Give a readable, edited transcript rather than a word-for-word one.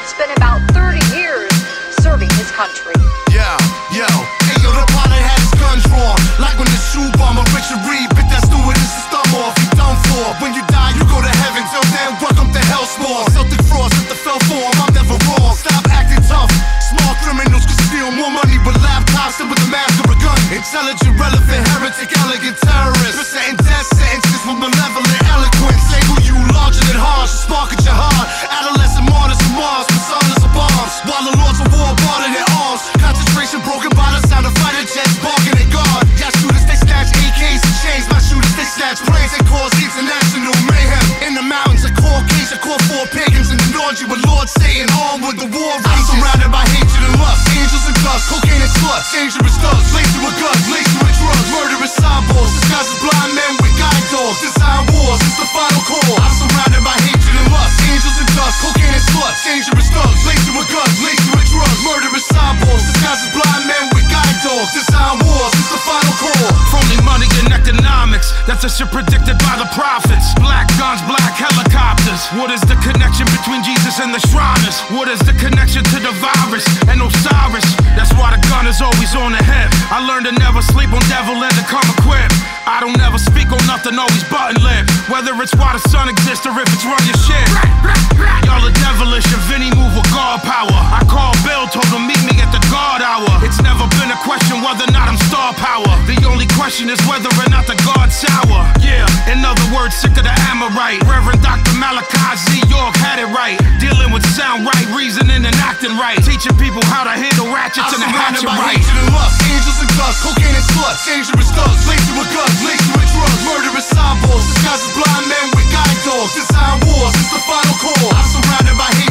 spent about 30 years serving his country. Yo, hey yo, the pilot had his guns drawn, like when the shoe bomber Richard Reed bit that stewardess's thumb off. You done for. When you die, you go to heaven. Till then, welcome to Hellspawn. Celtic frost at the fell form. I'm never wrong. Stop acting tough. Small criminals can steal more money with laptops than with the mask of a gun. Intelligent, relevant, heretic, elegant terrorists. Presenting death sentences with malevolent eloquence. Say who you larger than harsh, spark at your heart. Adolescent martyrs from Mars, personas of bombs. While the lords of war bartered their arms. Concentration broken by the sound of fighter jets barking at God. Y'all shooters, they snatch AKs and chains. My shooters, they snatch planes and cause international mayhem. In the mountains, a Caucasian, call for pagans in the North. You with Lord Satan, armed with the war rages. I'm surrounded by hatred and lust, angels and dust, cocaine and sluts, dangerous thugs, laced with guns, laced with drugs, murderous cyborgs, disguised as blind men with guide dogs. Design wars, it's the final call. I'm surrounded by hatred and lust, angels and dust, cocaine and sluts, dangerous thugs, laced with guns, laced with drugs, murderous cyborgs, disguised as blind men with guide dogs. Design wars, it's the final call. Phony money and economics, that's a shit predicted by the prophets. Black guns, black helicopters. What is the connection between Jesus and the Shriners? What is the connection to the virus and Osiris? That's why the gun is always on the hip. I learned to never sleep on devil and to come equipped. I don't ever speak on nothing, always button lip. Whether it's why the sun exists or if it's run your shit. Y'all are devilish and Vinny move with God power. I called Bill, told him meet me at the guard hour. It's never been a question whether or not I'm star power. The only question is whether or not the God's sour. Yeah, in other words, sick of the Amorite. Reverend Dr. Malachi Z. York had it right. Dealing with sound right, reasoning and acting right. Teaching people how to handle ratchets and the hatchet right. Hatred and lust, angels and dust, cocaine and sluts, dangerous thugs, laced with guns, laced with drugs, murderous cyborgs, disguised as blind men with guide dogs. Design wars, it's the final call. I'm surrounded by hatred